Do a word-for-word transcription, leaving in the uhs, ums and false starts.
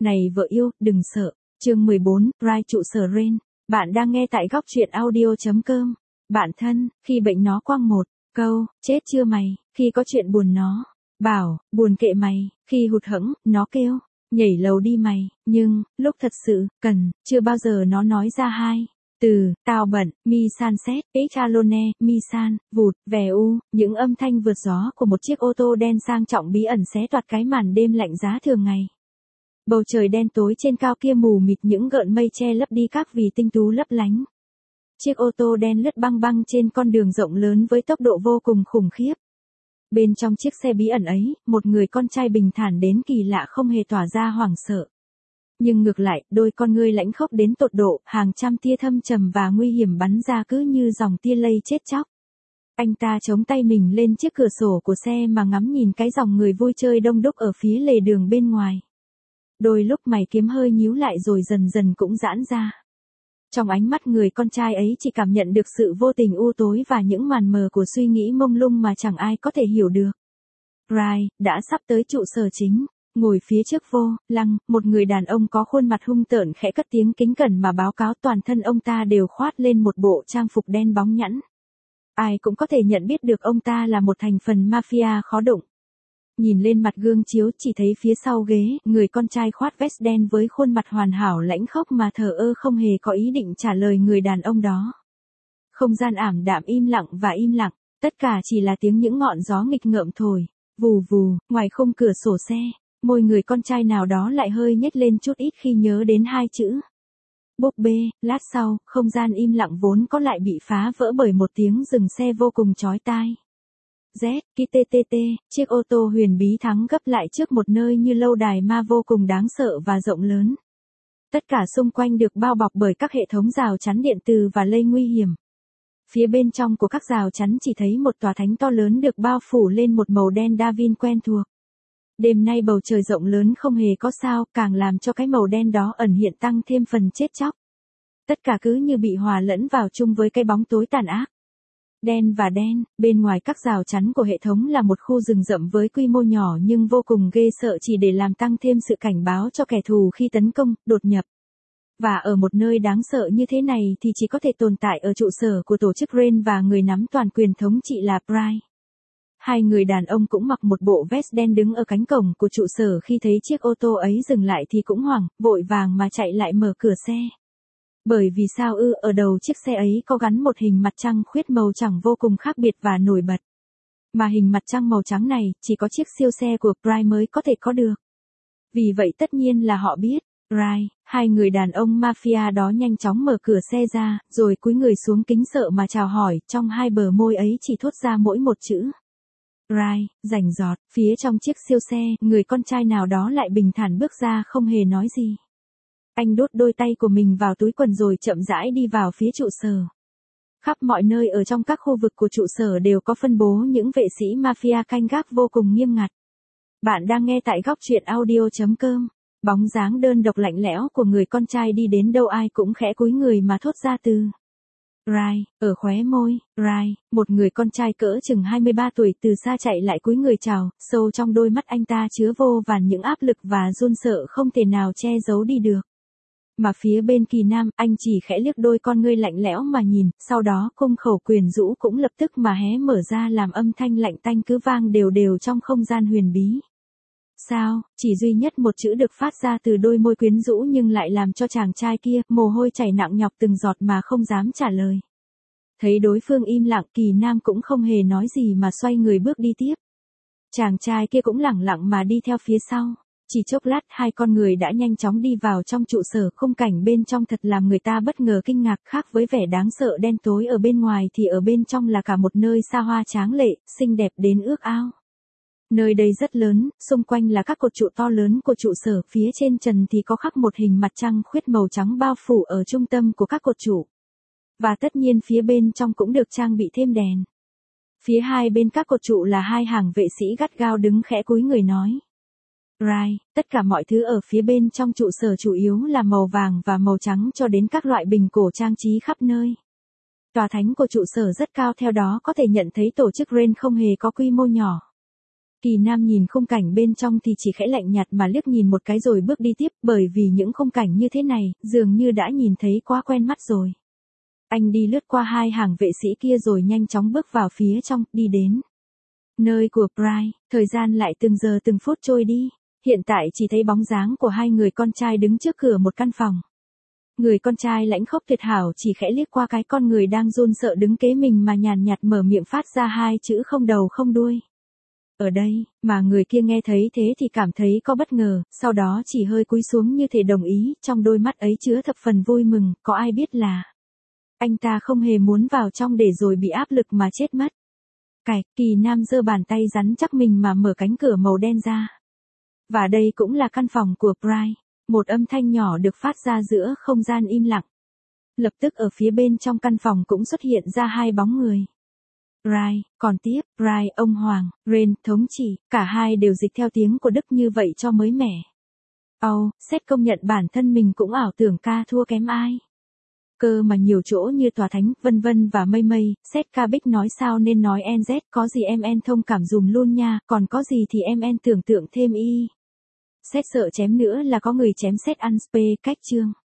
Này vợ yêu, đừng sợ. Chương mười bốn, Pride trụ sở Rain. Bạn đang nghe tại góc truyện audio.com. Bạn thân, khi bệnh nó quăng một câu, chết chưa mày, khi có chuyện buồn nó bảo, buồn kệ mày, khi hụt hẫng, nó kêu, nhảy lầu đi mày, nhưng, lúc thật sự, cần, chưa bao giờ nó nói ra hai từ, tao bận, mi san xét, echalone, mi san, vụt, vè u, những âm thanh vượt gió của một chiếc ô tô đen sang trọng bí ẩn xé toạc cái màn đêm lạnh giá thường ngày. Bầu trời đen tối trên cao kia mù mịt những gợn mây che lấp đi các vì tinh tú lấp lánh. Chiếc ô tô đen lướt băng băng trên con đường rộng lớn với tốc độ vô cùng khủng khiếp. Bên trong chiếc xe bí ẩn ấy, một người con trai bình thản đến kỳ lạ không hề tỏa ra hoảng sợ. Nhưng ngược lại, đôi con ngươi lãnh khốc đến tột độ, hàng trăm tia thâm trầm và nguy hiểm bắn ra cứ như dòng tia lây chết chóc. Anh ta chống tay mình lên chiếc cửa sổ của xe mà ngắm nhìn cái dòng người vui chơi đông đúc ở phía lề đường bên ngoài. Đôi lúc mày kiếm hơi nhíu lại rồi dần dần cũng giãn ra. Trong ánh mắt người con trai ấy chỉ cảm nhận được sự vô tình u tối và những màn mờ của suy nghĩ mông lung mà chẳng ai có thể hiểu được. Rai, đã sắp tới trụ sở chính. Ngồi phía trước vô lăng, một người đàn ông có khuôn mặt hung tợn khẽ cất tiếng kính cẩn mà báo cáo toàn thân ông ta đều khoác lên một bộ trang phục đen bóng nhẵn. Ai cũng có thể nhận biết được ông ta là một thành phần mafia khó đụng. Nhìn lên mặt gương chiếu chỉ thấy phía sau ghế, người con trai khoác vest đen với khuôn mặt hoàn hảo lãnh khốc mà thờ ơ không hề có ý định trả lời người đàn ông đó. Không gian ảm đạm im lặng và im lặng, tất cả chỉ là tiếng những ngọn gió nghịch ngợm thổi, vù vù, ngoài khung cửa sổ xe. Môi người con trai nào đó lại hơi nhếch lên chút ít khi nhớ đến hai chữ búp bê. Lát sau, không gian im lặng vốn có lại bị phá vỡ bởi một tiếng dừng xe vô cùng chói tai. Z, ki tê tê tê, chiếc ô tô huyền bí thắng gấp lại trước một nơi như lâu đài ma vô cùng đáng sợ và rộng lớn. Tất cả xung quanh được bao bọc bởi các hệ thống rào chắn điện từ và lây nguy hiểm. Phía bên trong của các rào chắn chỉ thấy một tòa thánh to lớn được bao phủ lên một màu đen đa vin quen thuộc. Đêm nay bầu trời rộng lớn không hề có sao, càng làm cho cái màu đen đó ẩn hiện tăng thêm phần chết chóc. Tất cả cứ như bị hòa lẫn vào chung với cái bóng tối tàn ác. Đen và đen, bên ngoài các rào chắn của hệ thống là một khu rừng rậm với quy mô nhỏ nhưng vô cùng ghê sợ chỉ để làm tăng thêm sự cảnh báo cho kẻ thù khi tấn công, đột nhập. Và ở một nơi đáng sợ như thế này thì chỉ có thể tồn tại ở trụ sở của tổ chức Rain và người nắm toàn quyền thống trị là Pride. Hai người đàn ông cũng mặc một bộ vest đen đứng ở cánh cổng của trụ sở khi thấy chiếc ô tô ấy dừng lại thì cũng hoảng, vội vàng mà chạy lại mở cửa xe. Bởi vì sao ư, ở đầu chiếc xe ấy có gắn một hình mặt trăng khuyết màu trắng vô cùng khác biệt và nổi bật. Mà hình mặt trăng màu trắng này chỉ có chiếc siêu xe của Pride mới có thể có được. Vì vậy tất nhiên là họ biết. Right, hai người đàn ông mafia đó nhanh chóng mở cửa xe ra, rồi cúi người xuống kính sợ mà chào hỏi, trong hai bờ môi ấy chỉ thốt ra mỗi một chữ. Right, rành rọt, phía trong chiếc siêu xe, người con trai nào đó lại bình thản bước ra không hề nói gì. Anh đút đôi tay của mình vào túi quần rồi chậm rãi đi vào phía trụ sở. Khắp mọi nơi ở trong các khu vực của trụ sở đều có phân bố những vệ sĩ mafia canh gác vô cùng nghiêm ngặt. Bạn đang nghe tại góc truyện audio.com. Bóng dáng đơn độc lạnh lẽo của người con trai đi đến đâu ai cũng khẽ cúi người mà thốt ra từ Rai, ở khóe môi. Rai, một người con trai cỡ chừng hai mươi ba tuổi từ xa chạy lại cúi người chào, sâu trong đôi mắt anh ta chứa vô vàn những áp lực và run sợ không thể nào che giấu đi được. Mà phía bên Kỳ Nam, anh chỉ khẽ liếc đôi con ngươi lạnh lẽo mà nhìn, sau đó cung khẩu quyền rũ cũng lập tức mà hé mở ra làm âm thanh lạnh tanh cứ vang đều đều trong không gian huyền bí. Sao, chỉ duy nhất một chữ được phát ra từ đôi môi quyến rũ nhưng lại làm cho chàng trai kia, mồ hôi chảy nặng nhọc từng giọt mà không dám trả lời. Thấy đối phương im lặng, Kỳ Nam cũng không hề nói gì mà xoay người bước đi tiếp. Chàng trai kia cũng lẳng lặng mà đi theo phía sau. Chỉ chốc lát hai con người đã nhanh chóng đi vào trong trụ sở, khung cảnh bên trong thật làm người ta bất ngờ kinh ngạc, khác với vẻ đáng sợ đen tối ở bên ngoài thì ở bên trong là cả một nơi xa hoa tráng lệ, xinh đẹp đến ước ao. Nơi đây rất lớn, xung quanh là các cột trụ to lớn của trụ sở, phía trên trần thì có khắc một hình mặt trăng khuyết màu trắng bao phủ ở trung tâm của các cột trụ. Và tất nhiên phía bên trong cũng được trang bị thêm đèn. Phía hai bên các cột trụ là hai hàng vệ sĩ gắt gao đứng khẽ cúi người nói. Right, tất cả mọi thứ ở phía bên trong trụ sở chủ yếu là màu vàng và màu trắng cho đến các loại bình cổ trang trí khắp nơi. Tòa thánh của trụ sở rất cao, theo đó có thể nhận thấy tổ chức Rain không hề có quy mô nhỏ. Kỳ Nam nhìn khung cảnh bên trong thì chỉ khẽ lạnh nhạt mà liếc nhìn một cái rồi bước đi tiếp, bởi vì những khung cảnh như thế này, dường như đã nhìn thấy quá quen mắt rồi. Anh đi lướt qua hai hàng vệ sĩ kia rồi nhanh chóng bước vào phía trong, đi đến nơi của Bright, thời gian lại từng giờ từng phút trôi đi. Hiện tại chỉ thấy bóng dáng của hai người con trai đứng trước cửa một căn phòng. Người con trai lãnh khốc tuyệt hảo chỉ khẽ liếc qua cái con người đang run sợ đứng kế mình mà nhàn nhạt mở miệng phát ra hai chữ không đầu không đuôi. Ở đây, mà người kia nghe thấy thế thì cảm thấy có bất ngờ, sau đó chỉ hơi cúi xuống như thể đồng ý, trong đôi mắt ấy chứa thập phần vui mừng, có ai biết là anh ta không hề muốn vào trong để rồi bị áp lực mà chết mất. Cạch, Kỳ Nam giơ bàn tay rắn chắc mình mà mở cánh cửa màu đen ra. Và đây cũng là căn phòng của Bright. Một âm thanh nhỏ được phát ra giữa không gian im lặng. Lập tức ở phía bên trong căn phòng cũng xuất hiện ra hai bóng người. Bright, còn tiếp, Bright, ông Hoàng, Rain, thống chỉ, cả hai đều dịch theo tiếng của Đức như vậy cho mới mẻ. Âu, xét công nhận bản thân mình cũng ảo tưởng ca thua kém ai. Cơ mà nhiều chỗ như tòa thánh, vân vân và mây mây, xét ca bích nói sao nên nói en dét, có gì em en thông cảm dùm luôn nha, còn có gì thì em en tưởng tượng thêm y. Xét sợ chém nữa là có người chém xét ăn spe cách chương.